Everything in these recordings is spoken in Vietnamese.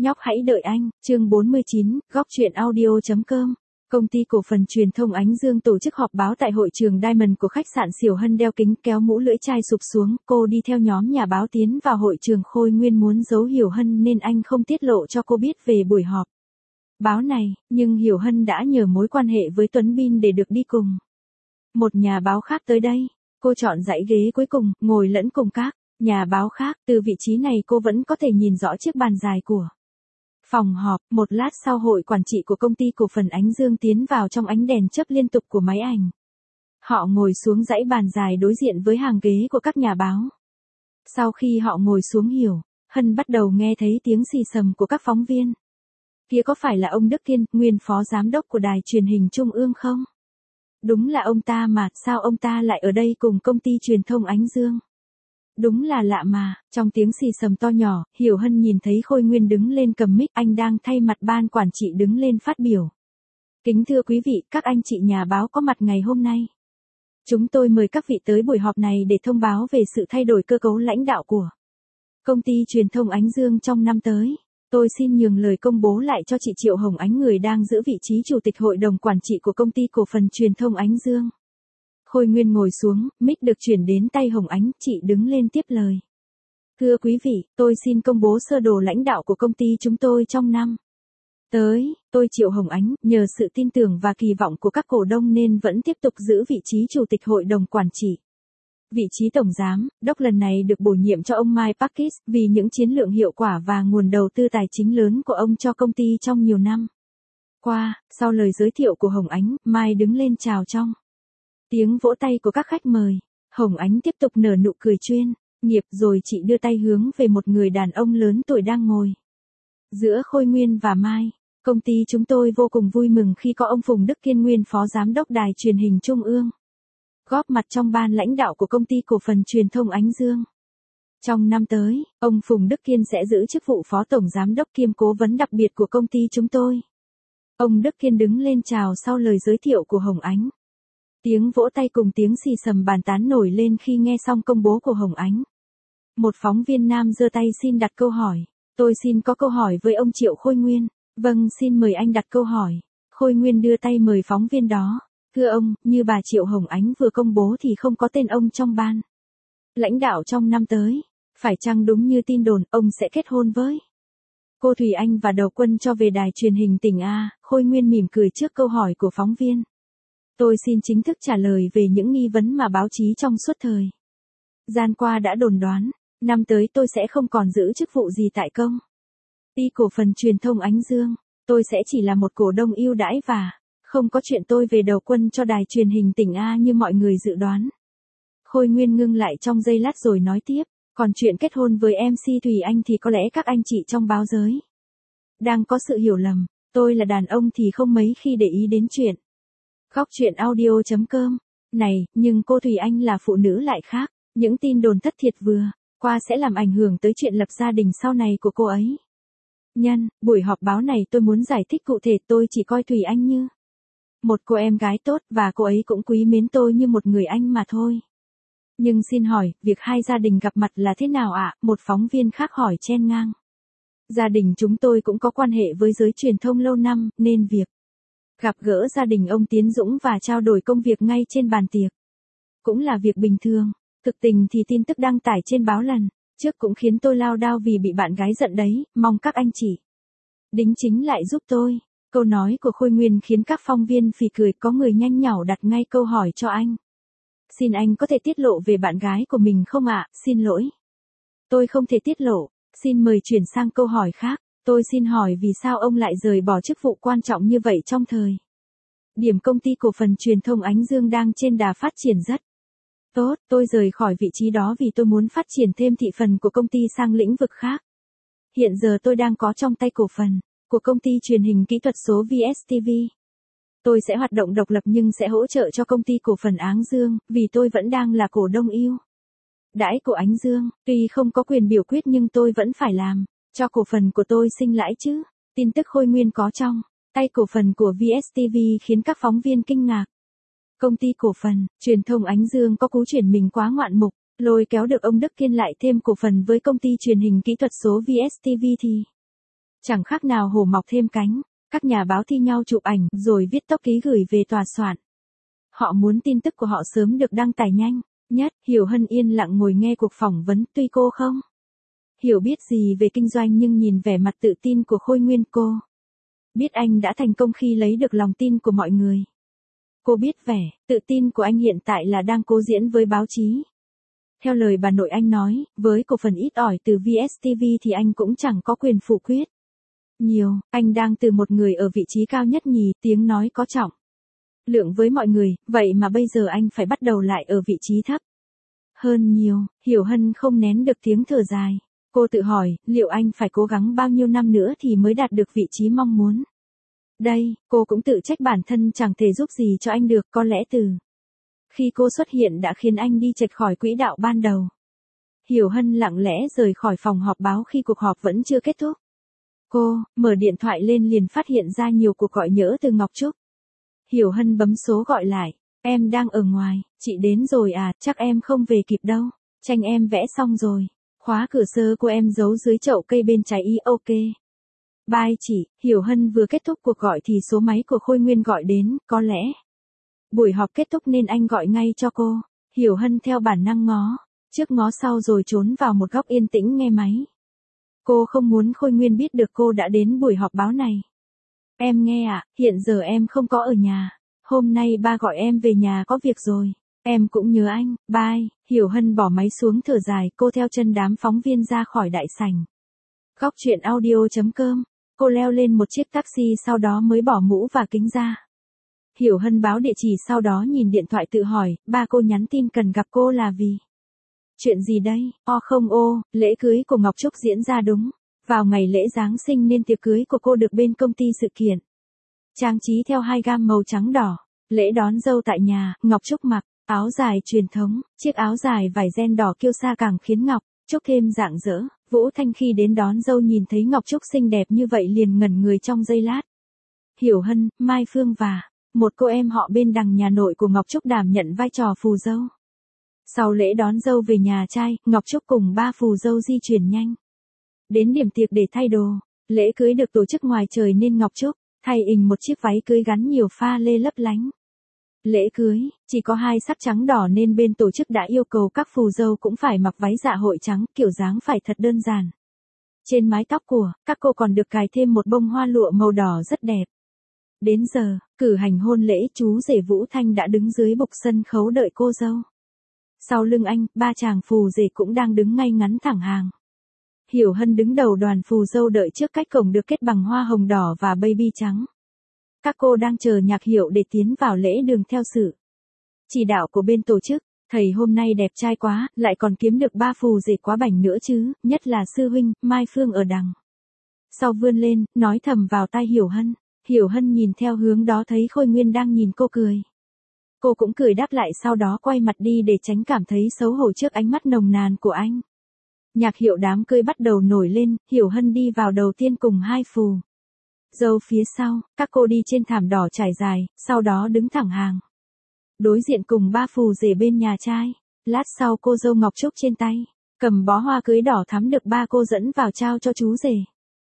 Nhóc hãy đợi anh, chương 49, góc truyện audio.com. Công ty cổ phần truyền thông Ánh Dương tổ chức họp báo tại hội trường Diamond của khách sạn Siểu Hân, đeo kính kéo mũ lưỡi chai sụp xuống, cô đi theo nhóm nhà báo tiến vào hội trường. Khôi Nguyên muốn giấu Hiểu Hân nên anh không tiết lộ cho cô biết về buổi họp báo này, nhưng Hiểu Hân đã nhờ mối quan hệ với Tuấn Bin để được đi cùng một nhà báo khác tới đây. Cô chọn dãy ghế cuối cùng, ngồi lẫn cùng các nhà báo khác. Từ vị trí này cô vẫn có thể nhìn rõ chiếc bàn dài của phòng họp. Một lát sau, hội quản trị của công ty cổ phần Ánh Dương tiến vào trong ánh đèn chớp liên tục của máy ảnh. Họ ngồi xuống dãy bàn dài đối diện với hàng ghế của các nhà báo. Sau khi họ ngồi xuống, Hiểu Hân bắt đầu nghe thấy tiếng xì xầm của các phóng viên. Kia có phải là ông Đức Kiên, nguyên phó giám đốc của đài truyền hình Trung ương không? Đúng là ông ta mà, sao ông ta lại ở đây cùng công ty truyền thông Ánh Dương? Đúng là lạ mà. Trong tiếng xì xầm to nhỏ, Hiểu Hân nhìn thấy Khôi Nguyên đứng lên cầm mic, anh đang thay mặt ban quản trị đứng lên phát biểu. Kính thưa quý vị, các anh chị nhà báo có mặt ngày hôm nay. Chúng tôi mời các vị tới buổi họp này để thông báo về sự thay đổi cơ cấu lãnh đạo của công ty truyền thông Ánh Dương trong năm tới. Tôi xin nhường lời công bố lại cho chị Triệu Hồng Ánh, người đang giữ vị trí chủ tịch hội đồng quản trị của công ty cổ phần truyền thông Ánh Dương. Khôi Nguyên ngồi xuống, mic được chuyển đến tay Hồng Ánh, chị đứng lên tiếp lời. Thưa quý vị, tôi xin công bố sơ đồ lãnh đạo của công ty chúng tôi trong năm tới. Tôi Triệu Hồng Ánh, nhờ sự tin tưởng và kỳ vọng của các cổ đông nên vẫn tiếp tục giữ vị trí chủ tịch hội đồng quản trị. Vị trí tổng giám đốc lần này được bổ nhiệm cho ông Mike Parkis vì những chiến lược hiệu quả và nguồn đầu tư tài chính lớn của ông cho công ty trong nhiều năm qua. Sau lời giới thiệu của Hồng Ánh, Mike đứng lên chào trong tiếng vỗ tay của các khách mời. Hồng Ánh tiếp tục nở nụ cười chuyên nghiệp rồi chị đưa tay hướng về một người đàn ông lớn tuổi đang ngồi giữa Khôi Nguyên và Mai. Công ty chúng tôi vô cùng vui mừng khi có ông Phùng Đức Kiên, nguyên phó giám đốc đài truyền hình Trung ương, góp mặt trong ban lãnh đạo của công ty cổ phần truyền thông Ánh Dương. Trong năm tới, ông Phùng Đức Kiên sẽ giữ chức vụ phó tổng giám đốc kiêm cố vấn đặc biệt của công ty chúng tôi. Ông Đức Kiên đứng lên chào sau lời giới thiệu của Hồng Ánh. Tiếng vỗ tay cùng tiếng xì xầm bàn tán nổi lên khi nghe xong công bố của Hồng Ánh. Một phóng viên nam giơ tay xin đặt câu hỏi. Tôi xin có câu hỏi với ông Triệu Khôi Nguyên. Vâng, xin mời anh đặt câu hỏi. Khôi Nguyên đưa tay mời phóng viên đó. Thưa ông, như bà Triệu Hồng Ánh vừa công bố thì không có tên ông trong ban lãnh đạo trong năm tới. Phải chăng đúng như tin đồn, ông sẽ kết hôn với cô Thùy Anh và đầu quân cho về đài truyền hình tỉnh A? Khôi Nguyên mỉm cười trước câu hỏi của phóng viên. Tôi xin chính thức trả lời về những nghi vấn mà báo chí trong suốt thời gian qua đã đồn đoán. Năm tới tôi sẽ không còn giữ chức vụ gì tại công ty cổ phần truyền thông Ánh Dương. Tôi sẽ chỉ là một cổ đông ưu đãi và không có chuyện tôi về đầu quân cho đài truyền hình tỉnh A như mọi người dự đoán. Khôi Nguyên ngưng lại trong giây lát rồi nói tiếp. Còn chuyện kết hôn với MC Thùy Anh thì có lẽ các anh chị trong báo giới đang có sự hiểu lầm. Tôi là đàn ông thì không mấy khi để ý đến chuyện góc truyện audio.com này, nhưng cô Thùy Anh là phụ nữ lại khác. Những tin đồn thất thiệt vừa qua sẽ làm ảnh hưởng tới chuyện lập gia đình sau này của cô ấy. Nhân buổi họp báo này tôi muốn giải thích cụ thể, tôi chỉ coi Thùy Anh như một cô em gái tốt và cô ấy cũng quý mến tôi như một người anh mà thôi. Nhưng xin hỏi, việc hai gia đình gặp mặt là thế nào ạ? Một phóng viên khác hỏi chen ngang. Gia đình chúng tôi cũng có quan hệ với giới truyền thông lâu năm, nên việc gặp gỡ gia đình ông Tiến Dũng và trao đổi công việc ngay trên bàn tiệc cũng là việc bình thường. Thực tình thì tin tức đăng tải trên báo lần trước cũng khiến tôi lao đao vì bị bạn gái giận đấy, mong các anh chị đính chính lại giúp tôi. Câu nói của Khôi Nguyên khiến các phóng viên phì cười, có người nhanh nhảu đặt ngay câu hỏi cho anh. Xin anh có thể tiết lộ về bạn gái của mình không ạ? Xin lỗi, tôi không thể tiết lộ. Xin mời chuyển sang câu hỏi khác. Tôi xin hỏi vì sao ông lại rời bỏ chức vụ quan trọng như vậy trong thời điểm công ty cổ phần truyền thông Ánh Dương đang trên đà phát triển rất tốt. Tôi rời khỏi vị trí đó vì tôi muốn phát triển thêm thị phần của công ty sang lĩnh vực khác. Hiện giờ tôi đang có trong tay cổ phần của công ty truyền hình kỹ thuật số VSTV. Tôi sẽ hoạt động độc lập nhưng sẽ hỗ trợ cho công ty cổ phần Ánh Dương, vì tôi vẫn đang là cổ đông ưu đãi của Ánh Dương. Tuy không có quyền biểu quyết nhưng tôi vẫn phải làm cho cổ phần của tôi sinh lãi chứ. Tin tức Khôi Nguyên có trong tay cổ phần của VSTV khiến các phóng viên kinh ngạc. Công ty cổ phần truyền thông Ánh Dương có cú chuyển mình quá ngoạn mục, lôi kéo được ông Đức Kiên lại thêm cổ phần với công ty truyền hình kỹ thuật số VSTV thì Chẳng khác nào hổ mọc thêm cánh, các nhà báo thi nhau chụp ảnh rồi viết tốc ký gửi về tòa soạn. Họ muốn tin tức của họ sớm được đăng tải nhanh nhất. Hiểu Hân yên lặng ngồi nghe cuộc phỏng vấn, tuy cô không hiểu biết gì về kinh doanh nhưng nhìn vẻ mặt tự tin của Khôi Nguyên, cô biết anh đã thành công khi lấy được lòng tin của mọi người. Cô biết vẻ tự tin của anh hiện tại là đang cố diễn với báo chí. Theo lời bà nội anh nói, với cổ phần ít ỏi từ VSTV thì anh cũng chẳng có quyền phủ quyết nhiều, anh đang từ một người ở vị trí cao nhất nhì, tiếng nói có trọng lượng với mọi người, vậy mà bây giờ anh phải bắt đầu lại ở vị trí thấp hơn nhiều. Hiểu Hân không nén được tiếng thở dài. Cô tự hỏi, liệu anh phải cố gắng bao nhiêu năm nữa thì mới đạt được vị trí mong muốn? Đây, cô cũng tự trách bản thân chẳng thể giúp gì cho anh được, có lẽ từ khi cô xuất hiện đã khiến anh đi chệch khỏi quỹ đạo ban đầu. Hiểu Hân lặng lẽ rời khỏi phòng họp báo khi cuộc họp vẫn chưa kết thúc. Cô mở điện thoại lên liền phát hiện ra nhiều cuộc gọi nhỡ từ Ngọc Trúc. Hiểu Hân bấm số gọi lại. Em đang ở ngoài, chị đến rồi à, chắc em không về kịp đâu. Tranh em vẽ xong rồi. Khóa cửa sơ của em giấu dưới chậu cây bên trái y, ok. Bye chị. Hiểu Hân vừa kết thúc cuộc gọi thì số máy của Khôi Nguyên gọi đến, có lẽ buổi họp kết thúc nên anh gọi ngay cho cô. Hiểu Hân theo bản năng ngó trước ngó sau rồi trốn vào một góc yên tĩnh nghe máy. Cô không muốn Khôi Nguyên biết được cô đã đến buổi họp báo này. Em nghe ạ, hiện giờ em không có ở nhà. Hôm nay ba gọi em về nhà có việc rồi. Em cũng nhớ anh, bye. Hiểu Hân bỏ máy xuống thở dài, cô theo chân đám phóng viên ra khỏi đại sảnh. Góc truyện audio.com. Cô leo lên một chiếc taxi sau đó mới bỏ mũ và kính ra. Hiểu Hân báo địa chỉ sau đó nhìn điện thoại tự hỏi, ba cô nhắn tin cần gặp cô là vì chuyện gì đây? Không, lễ cưới của Ngọc Trúc diễn ra đúng vào ngày lễ Giáng sinh nên tiệc cưới của cô được bên công ty sự kiện trang trí theo hai gam màu trắng đỏ. Lễ đón dâu tại nhà, Ngọc Trúc mặc áo dài truyền thống, chiếc áo dài vải ren đỏ kiêu sa càng khiến Ngọc Trúc thêm rạng rỡ. Vũ Thanh khi đến đón dâu nhìn thấy Ngọc Trúc xinh đẹp như vậy liền ngẩn người trong giây lát. Hiểu Hân, Mai Phương và một cô em họ bên đằng nhà nội của Ngọc Trúc đảm nhận vai trò phù dâu. Sau lễ đón dâu về nhà trai, Ngọc Trúc cùng ba phù dâu di chuyển nhanh đến điểm tiệc để thay đồ. Lễ cưới được tổ chức ngoài trời nên Ngọc Trúc thay ình một chiếc váy cưới gắn nhiều pha lê lấp lánh. Lễ cưới chỉ có hai sắc trắng đỏ nên bên tổ chức đã yêu cầu các phù dâu cũng phải mặc váy dạ hội trắng, kiểu dáng phải thật đơn giản. Trên mái tóc của các cô còn được cài thêm một bông hoa lụa màu đỏ rất đẹp. Đến giờ cử hành hôn lễ, chú rể Vũ Thanh đã đứng dưới bục sân khấu đợi cô dâu. Sau lưng anh, ba chàng phù rể cũng đang đứng ngay ngắn thẳng hàng. Hiểu Hân đứng đầu đoàn phù dâu đợi trước cách cổng được kết bằng hoa hồng đỏ và baby trắng. Các cô đang chờ nhạc hiệu để tiến vào lễ đường theo sự chỉ đạo của bên tổ chức. Thầy hôm nay đẹp trai quá, lại còn kiếm được ba phù rể quá bảnh nữa chứ, nhất là sư huynh, Mai Phương ở đằng sau vươn lên, nói thầm vào tai Hiểu Hân. Hiểu Hân nhìn theo hướng đó thấy Khôi Nguyên đang nhìn cô cười. Cô cũng cười đáp lại sau đó quay mặt đi để tránh cảm thấy xấu hổ trước ánh mắt nồng nàn của anh. Nhạc hiệu đám cưới bắt đầu nổi lên, Hiểu Hân đi vào đầu tiên cùng hai phù dâu phía sau, các cô đi trên thảm đỏ trải dài, sau đó đứng thẳng hàng đối diện cùng ba phù rể bên nhà trai. Lát sau cô dâu Ngọc Trúc trên tay cầm bó hoa cưới đỏ thắm được ba cô dẫn vào trao cho chú rể.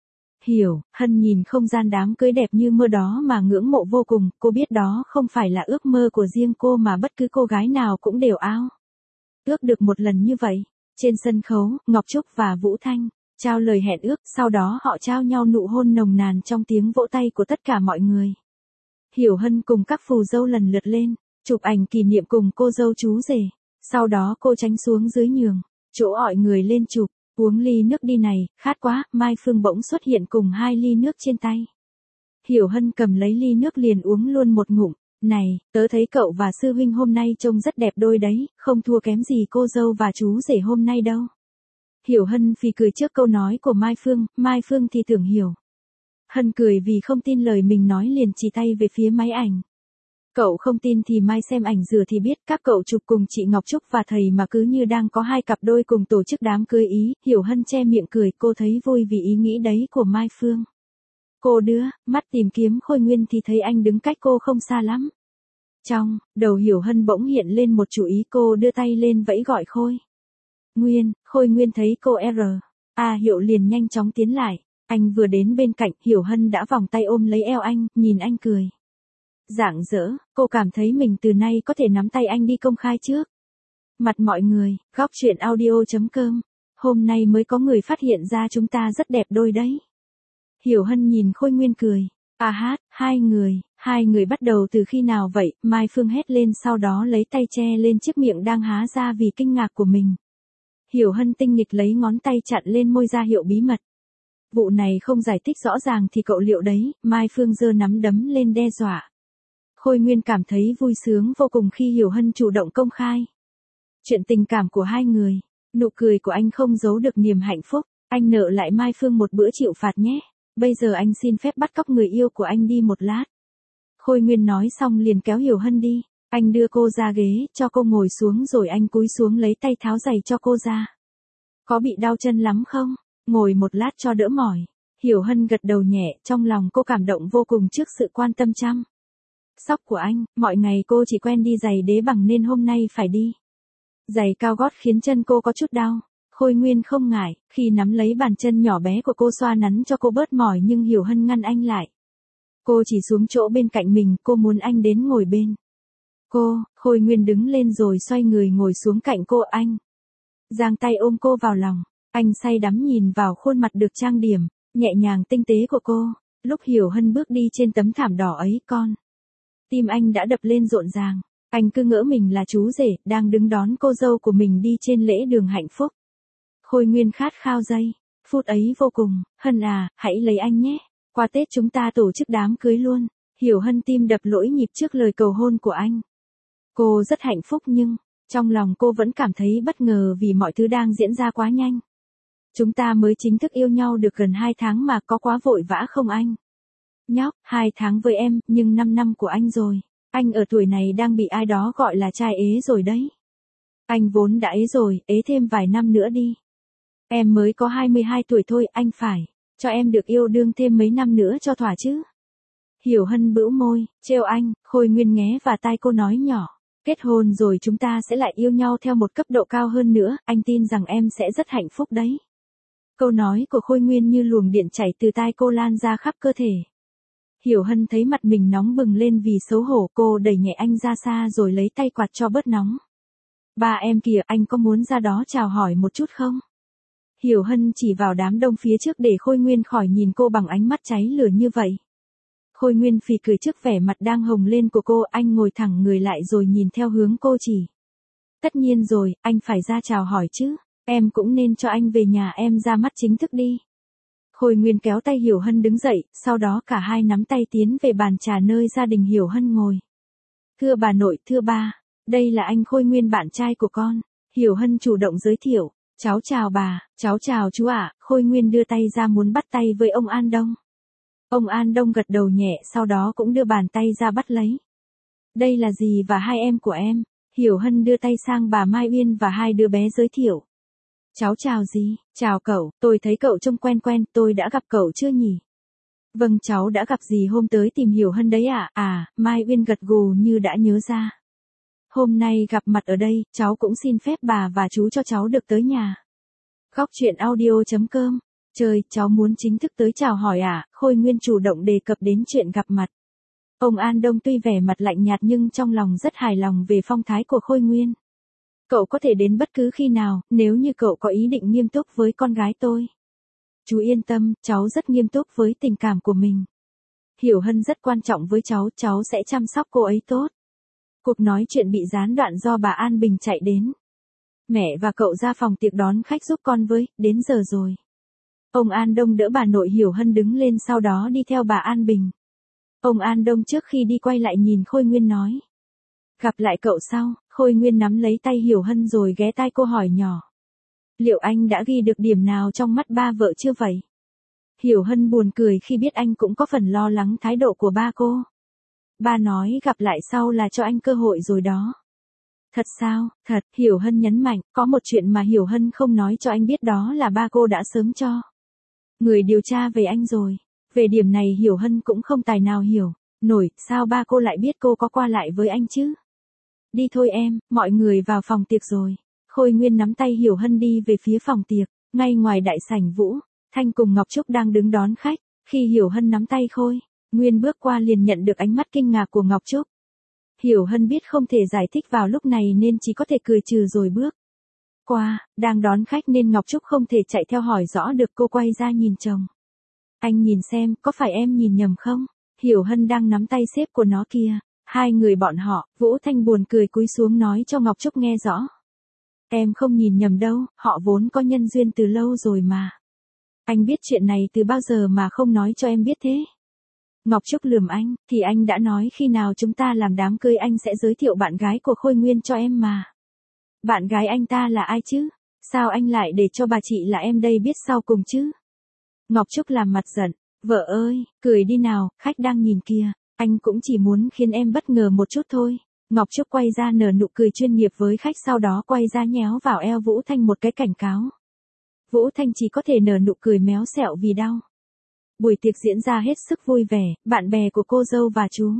Hiểu Hân nhìn không gian đám cưới đẹp như mơ đó mà ngưỡng mộ vô cùng, cô biết đó không phải là ước mơ của riêng cô mà bất cứ cô gái nào cũng đều ao ước được một lần như vậy. Trên sân khấu, Ngọc Trúc và Vũ Thanh trao lời hẹn ước, sau đó họ trao nhau nụ hôn nồng nàn trong tiếng vỗ tay của tất cả mọi người. Hiểu Hân cùng các phù dâu lần lượt lên chụp ảnh kỷ niệm cùng cô dâu chú rể. Sau đó cô tránh xuống dưới nhường chỗ mọi người lên chụp. Uống ly nước đi này, khát quá. Mai Phương bỗng xuất hiện cùng hai ly nước trên tay. Hiểu Hân cầm lấy ly nước liền uống luôn một ngụm. Này, tớ thấy cậu và sư huynh hôm nay trông rất đẹp đôi đấy, không thua kém gì cô dâu và chú rể hôm nay đâu. Hiểu Hân phì cười trước câu nói của Mai Phương thì tưởng Hiểu Hân cười vì không tin lời mình nói liền chỉ tay về phía máy ảnh. Cậu không tin thì mai xem ảnh rửa thì biết, các cậu chụp cùng chị Ngọc Trúc và thầy mà cứ như đang có hai cặp đôi cùng tổ chức đám cưới ý. Hiểu Hân che miệng cười, cô thấy vui vì ý nghĩ đấy của Mai Phương. Cô đưa mắt tìm kiếm Khôi Nguyên thì thấy anh đứng cách cô không xa lắm. Trong đầu Hiểu Hân bỗng hiện lên một chủ ý, cô đưa tay lên vẫy gọi Khôi Nguyên thấy cô Hiệu liền nhanh chóng tiến lại. Anh vừa đến bên cạnh, Hiểu Hân đã vòng tay ôm lấy eo anh, nhìn anh cười. Rạng rỡ, cô cảm thấy mình từ nay có thể nắm tay anh đi công khai trước. Mặt mọi người, góc chuyện audio.com. Hôm nay mới có người phát hiện ra chúng ta rất đẹp đôi đấy. Hiểu Hân nhìn Khôi Nguyên cười. À hát, hai người bắt đầu từ khi nào vậy? Mai Phương hét lên sau đó lấy tay che lên chiếc miệng đang há ra vì kinh ngạc của mình. Hiểu Hân tinh nghịch lấy ngón tay chặn lên môi ra hiệu bí mật. Vụ này không giải thích rõ ràng thì cậu liệu đấy, Mai Phương giơ nắm đấm lên đe dọa. Khôi Nguyên cảm thấy vui sướng vô cùng khi Hiểu Hân chủ động công khai chuyện tình cảm của hai người. Nụ cười của anh không giấu được niềm hạnh phúc. Anh nợ lại Mai Phương một bữa chịu phạt nhé. Bây giờ anh xin phép bắt cóc người yêu của anh đi một lát. Khôi Nguyên nói xong liền kéo Hiểu Hân đi. Anh đưa cô ra ghế, cho cô ngồi xuống rồi anh cúi xuống lấy tay tháo giày cho cô ra. Có bị đau chân lắm không? Ngồi một lát cho đỡ mỏi. Hiểu Hân gật đầu nhẹ, trong lòng cô cảm động vô cùng trước sự quan tâm chăm sóc của anh. Mọi ngày cô chỉ quen đi giày đế bằng nên hôm nay phải đi giày cao gót khiến chân cô có chút đau. Khôi Nguyên không ngại, khi nắm lấy bàn chân nhỏ bé của cô xoa nắn cho cô bớt mỏi nhưng Hiểu Hân ngăn anh lại. Cô chỉ xuống chỗ bên cạnh mình, cô muốn anh đến ngồi bên Khôi Nguyên đứng lên rồi xoay người ngồi xuống cạnh cô. Anh giang tay ôm cô vào lòng. Anh say đắm nhìn vào khuôn mặt được trang điểm nhẹ nhàng tinh tế của cô. Lúc Hiểu Hân bước đi trên tấm thảm đỏ ấy, tim anh đã đập lên rộn ràng. Anh cứ ngỡ mình là chú rể đang đứng đón cô dâu của mình đi trên lễ đường hạnh phúc. Khôi Nguyên khát khao giây phút ấy vô cùng. Hân à, hãy lấy anh nhé. Qua Tết chúng ta tổ chức đám cưới luôn. Hiểu Hân tim đập lỗi nhịp trước lời cầu hôn của anh. Cô rất hạnh phúc nhưng trong lòng cô vẫn cảm thấy bất ngờ vì mọi thứ đang diễn ra quá nhanh. Chúng ta mới chính thức yêu nhau được gần 2 tháng mà có quá vội vã không anh? Nhóc, 2 tháng với em, nhưng 5 năm của anh rồi. Anh ở tuổi này đang bị ai đó gọi là trai ế rồi đấy. Anh vốn đã ế rồi, ế thêm vài năm nữa đi. Em mới có 22 tuổi thôi, anh phải cho em được yêu đương thêm mấy năm nữa cho thỏa chứ. Hiểu Hân bĩu môi, trêu anh. Khôi Nguyên nghé vào tai cô nói nhỏ. Kết hôn rồi chúng ta sẽ lại yêu nhau theo một cấp độ cao hơn nữa, anh tin rằng em sẽ rất hạnh phúc đấy. Câu nói của Khôi Nguyên như luồng điện chảy từ tai cô lan ra khắp cơ thể. Hiểu Hân thấy mặt mình nóng bừng lên vì xấu hổ, cô đẩy nhẹ anh ra xa rồi lấy tay quạt cho bớt nóng. Ba em kìa, anh có muốn ra đó chào hỏi một chút không? Hiểu Hân chỉ vào đám đông phía trước để Khôi Nguyên khỏi nhìn cô bằng ánh mắt cháy lửa như vậy. Khôi Nguyên phì cười trước vẻ mặt đang hồng lên của cô, anh ngồi thẳng người lại rồi nhìn theo hướng cô chỉ. Tất nhiên rồi, anh phải ra chào hỏi chứ, em cũng nên cho anh về nhà em ra mắt chính thức đi. Khôi Nguyên kéo tay Hiểu Hân đứng dậy, sau đó cả hai nắm tay tiến về bàn trà nơi gia đình Hiểu Hân ngồi. Thưa bà nội, thưa ba, đây là anh Khôi Nguyên bạn trai của con. Hiểu Hân chủ động giới thiệu. Cháu chào bà, cháu chào chú ạ. Khôi Nguyên đưa tay ra muốn bắt tay với ông An Đông. Ông An Đông gật đầu nhẹ, sau đó cũng đưa bàn tay ra bắt lấy. Đây là dì và hai em của em. Hiểu Hân đưa tay sang bà Mai Uyên và hai đứa bé giới thiệu. Cháu chào dì, chào cậu, tôi thấy cậu trông quen quen, tôi đã gặp cậu chưa nhỉ? Vâng, cháu đã gặp dì hôm tới tìm Hiểu Hân đấy ạ. Mai Uyên gật gù như đã nhớ ra. Hôm nay gặp mặt ở đây, cháu cũng xin phép bà và chú cho cháu được tới nhà. Góc chuyện audio.com. Trời, cháu muốn chính thức tới chào hỏi ạ. Khôi Nguyên chủ động đề cập đến chuyện gặp mặt. Ông An Đông tuy vẻ mặt lạnh nhạt nhưng trong lòng rất hài lòng về phong thái của Khôi Nguyên. Cậu có thể đến bất cứ khi nào, nếu như cậu có ý định nghiêm túc với con gái tôi. Chú yên tâm, cháu rất nghiêm túc với tình cảm của mình. Hiểu Hân rất quan trọng với cháu sẽ chăm sóc cô ấy tốt. Cuộc nói chuyện bị gián đoạn do bà An Bình chạy đến. Mẹ và cậu ra phòng tiệc đón khách giúp con với, đến giờ rồi. Ông An Đông đỡ bà nội Hiểu Hân đứng lên sau đó đi theo bà An Bình. Ông An Đông trước khi đi quay lại nhìn Khôi Nguyên nói. Gặp lại cậu sau, Khôi Nguyên nắm lấy tay Hiểu Hân rồi ghé tai cô hỏi nhỏ. Liệu anh đã ghi được điểm nào trong mắt ba vợ chưa vậy? Hiểu Hân buồn cười khi biết anh cũng có phần lo lắng thái độ của ba cô. Ba nói gặp lại sau là cho anh cơ hội rồi đó. Thật sao? Thật, Hiểu Hân nhấn mạnh, có một chuyện mà Hiểu Hân không nói cho anh biết đó là ba cô đã sớm cho người điều tra về anh rồi. Về điểm này Hiểu Hân cũng không tài nào hiểu nổi, sao ba cô lại biết cô có qua lại với anh chứ? Đi thôi em, mọi người vào phòng tiệc rồi. Khôi Nguyên nắm tay Hiểu Hân đi về phía phòng tiệc, ngay ngoài đại sảnh Vũ. Thanh cùng Ngọc Trúc đang đứng đón khách, khi Hiểu Hân nắm tay Khôi Nguyên bước qua liền nhận được ánh mắt kinh ngạc của Ngọc Trúc. Hiểu Hân biết không thể giải thích vào lúc này nên chỉ có thể cười trừ rồi bước qua, đang đón khách nên Ngọc Trúc không thể chạy theo hỏi rõ được, cô quay ra nhìn chồng. Anh nhìn xem, có phải em nhìn nhầm không? Hiểu Hân đang nắm tay sếp của nó kìa. Hai người bọn họ, Vũ Thanh buồn cười cúi xuống nói cho Ngọc Trúc nghe rõ. Em không nhìn nhầm đâu, họ vốn có nhân duyên từ lâu rồi mà. Anh biết chuyện này từ bao giờ mà không nói cho em biết thế? Ngọc Trúc lườm anh, thì anh đã nói khi nào chúng ta làm đám cưới anh sẽ giới thiệu bạn gái của Khôi Nguyên cho em mà. Bạn gái anh ta là ai chứ? Sao anh lại để cho bà chị là em đây biết sau cùng chứ? Ngọc Trúc làm mặt giận, vợ ơi, cười đi nào, khách đang nhìn kìa, anh cũng chỉ muốn khiến em bất ngờ một chút thôi. Ngọc Trúc quay ra nở nụ cười chuyên nghiệp với khách, sau đó quay ra nhéo vào eo Vũ Thanh một cái cảnh cáo. Vũ Thanh chỉ có thể nở nụ cười méo xẹo vì đau. Buổi tiệc diễn ra hết sức vui vẻ, bạn bè của cô dâu và chú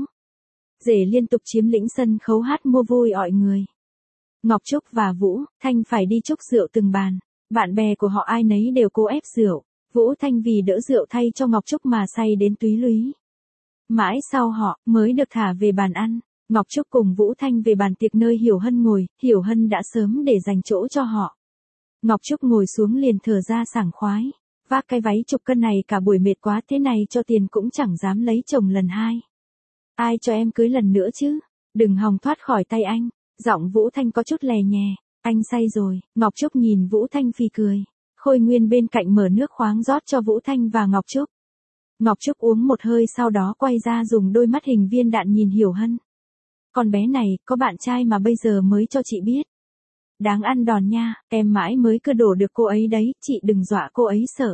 rể liên tục chiếm lĩnh sân khấu hát mua vui ọi người. Ngọc Trúc và Vũ Thanh phải đi chúc rượu từng bàn, bạn bè của họ ai nấy đều cố ép rượu. Vũ Thanh vì đỡ rượu thay cho Ngọc Trúc mà say đến túy lúy. Mãi sau họ mới được thả về bàn ăn. Ngọc Trúc cùng Vũ Thanh về bàn tiệc nơi Hiểu Hân ngồi, Hiểu Hân đã sớm để dành chỗ cho họ. Ngọc Trúc ngồi xuống liền thở ra sảng khoái. Vác cái váy chục cân này cả buổi mệt quá, thế này cho tiền cũng chẳng dám lấy chồng lần hai. Ai cho em cưới lần nữa chứ? Đừng hòng thoát khỏi tay anh. Giọng Vũ Thanh có chút lè nhè. Anh say rồi. Ngọc Trúc nhìn Vũ Thanh phì cười. Khôi Nguyên bên cạnh mở nước khoáng rót cho Vũ Thanh và Ngọc Trúc. Ngọc Trúc uống một hơi sau đó quay ra dùng đôi mắt hình viên đạn nhìn Hiểu Hân. Con bé này, có bạn trai mà bây giờ mới cho chị biết. Đáng ăn đòn nha, em mãi mới cưa đổ được cô ấy đấy, chị đừng dọa cô ấy sợ.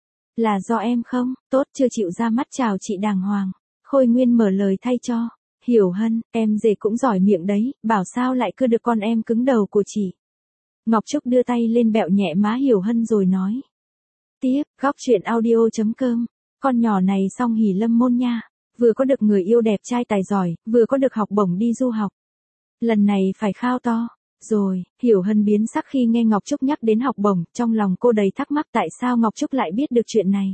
Là do em không, tốt chưa chịu ra mắt chào chị đàng hoàng. Khôi Nguyên mở lời thay cho. Hiểu Hân, em dề cũng giỏi miệng đấy, bảo sao lại cưa được con em cứng đầu của chị. Ngọc Trúc đưa tay lên bẹo nhẹ má Hiểu Hân rồi nói. Tiếp, góc chuyện audio.com. Con nhỏ này song hỉ lâm môn nha. Vừa có được người yêu đẹp trai tài giỏi, vừa có được học bổng đi du học. Lần này phải khao to. Rồi, Hiểu Hân biến sắc khi nghe Ngọc Trúc nhắc đến học bổng, trong lòng cô đầy thắc mắc tại sao Ngọc Trúc lại biết được chuyện này.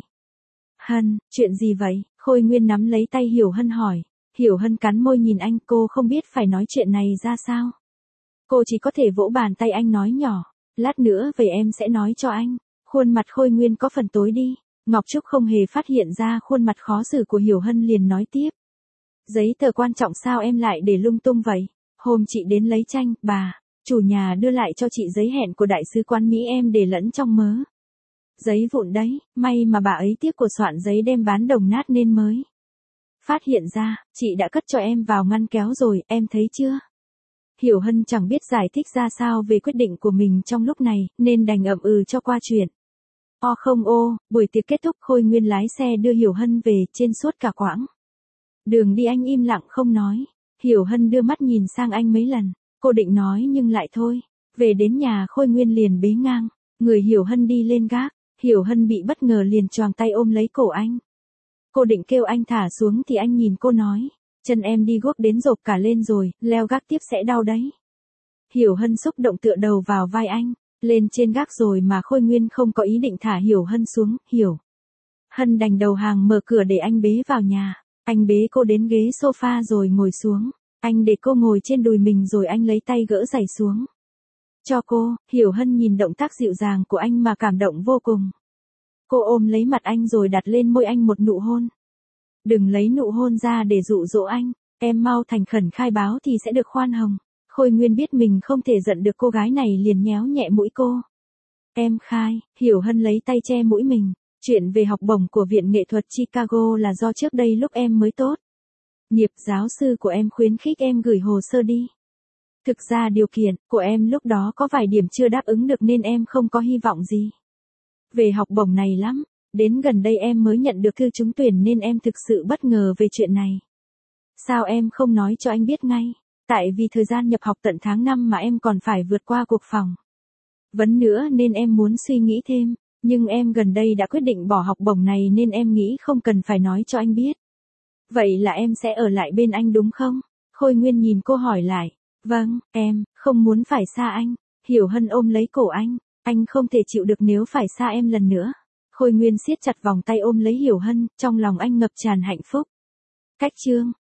Hân, chuyện gì vậy? Khôi Nguyên nắm lấy tay Hiểu Hân hỏi. Hiểu Hân cắn môi nhìn anh, cô không biết phải nói chuyện này ra sao. Cô chỉ có thể vỗ bàn tay anh nói nhỏ. Lát nữa về em sẽ nói cho anh. Khuôn mặt Khôi Nguyên có phần tối đi. Ngọc Trúc không hề phát hiện ra khuôn mặt khó xử của Hiểu Hân liền nói tiếp. Giấy tờ quan trọng sao em lại để lung tung vậy? Hôm chị đến lấy tranh, chủ nhà đưa lại cho chị giấy hẹn của đại sứ quán Mỹ em để lẫn trong mớ. Giấy vụn đấy, may mà bà ấy tiếc của soạn giấy đem bán đồng nát nên mới phát hiện ra, chị đã cất cho em vào ngăn kéo rồi, em thấy chưa? Hiểu Hân chẳng biết giải thích ra sao về quyết định của mình trong lúc này, nên đành ậm ừ cho qua chuyện. Buổi tiệc kết thúc, Khôi Nguyên lái xe đưa Hiểu Hân về trên suốt cả quãng đường đi anh im lặng không nói. Hiểu Hân đưa mắt nhìn sang anh mấy lần, cô định nói nhưng lại thôi. Về đến nhà Khôi Nguyên liền bế ngang, người Hiểu Hân đi lên gác. Hiểu Hân bị bất ngờ liền choàng tay ôm lấy cổ anh. Cô định kêu anh thả xuống thì anh nhìn cô nói, chân em đi guốc đến rộp cả lên rồi, leo gác tiếp sẽ đau đấy. Hiểu Hân xúc động tựa đầu vào vai anh, lên trên gác rồi mà Khôi Nguyên không có ý định thả Hiểu Hân xuống. Hiểu Hân đành đầu hàng mở cửa để anh bế vào nhà. Anh bế cô đến ghế sofa rồi ngồi xuống. Anh để cô ngồi trên đùi mình rồi anh lấy tay gỡ giày xuống cho cô. Hiểu Hân nhìn động tác dịu dàng của anh mà cảm động vô cùng. Cô ôm lấy mặt anh rồi đặt lên môi anh một nụ hôn. Đừng lấy nụ hôn ra để dụ dỗ anh, em mau thành khẩn khai báo thì sẽ được khoan hồng. Khôi Nguyên biết mình không thể giận được cô gái này liền nhéo nhẹ mũi cô. Em khai. Hiểu Hân lấy tay che mũi mình. Chuyện về học bổng của Viện Nghệ thuật Chicago là do trước đây lúc em mới tốt nghiệp, giáo sư của em khuyến khích em gửi hồ sơ đi. Thực ra điều kiện của em lúc đó có vài điểm chưa đáp ứng được nên em không có hy vọng gì về học bổng này lắm. Đến gần đây em mới nhận được thư trúng tuyển nên em thực sự bất ngờ về chuyện này. Sao em không nói cho anh biết ngay? Tại vì thời gian nhập học tận tháng 5 mà em còn phải vượt qua cuộc phỏng vấn nữa nên em muốn suy nghĩ thêm. Nhưng em gần đây đã quyết định bỏ học bổng này nên em nghĩ không cần phải nói cho anh biết. Vậy là em sẽ ở lại bên anh đúng không? Khôi Nguyên nhìn cô hỏi lại. Vâng, em không muốn phải xa anh. Hiểu Hân ôm lấy cổ anh không thể chịu được nếu phải xa em lần nữa. Khôi Nguyên siết chặt vòng tay ôm lấy Hiểu Hân, trong lòng anh ngập tràn hạnh phúc. Cách chương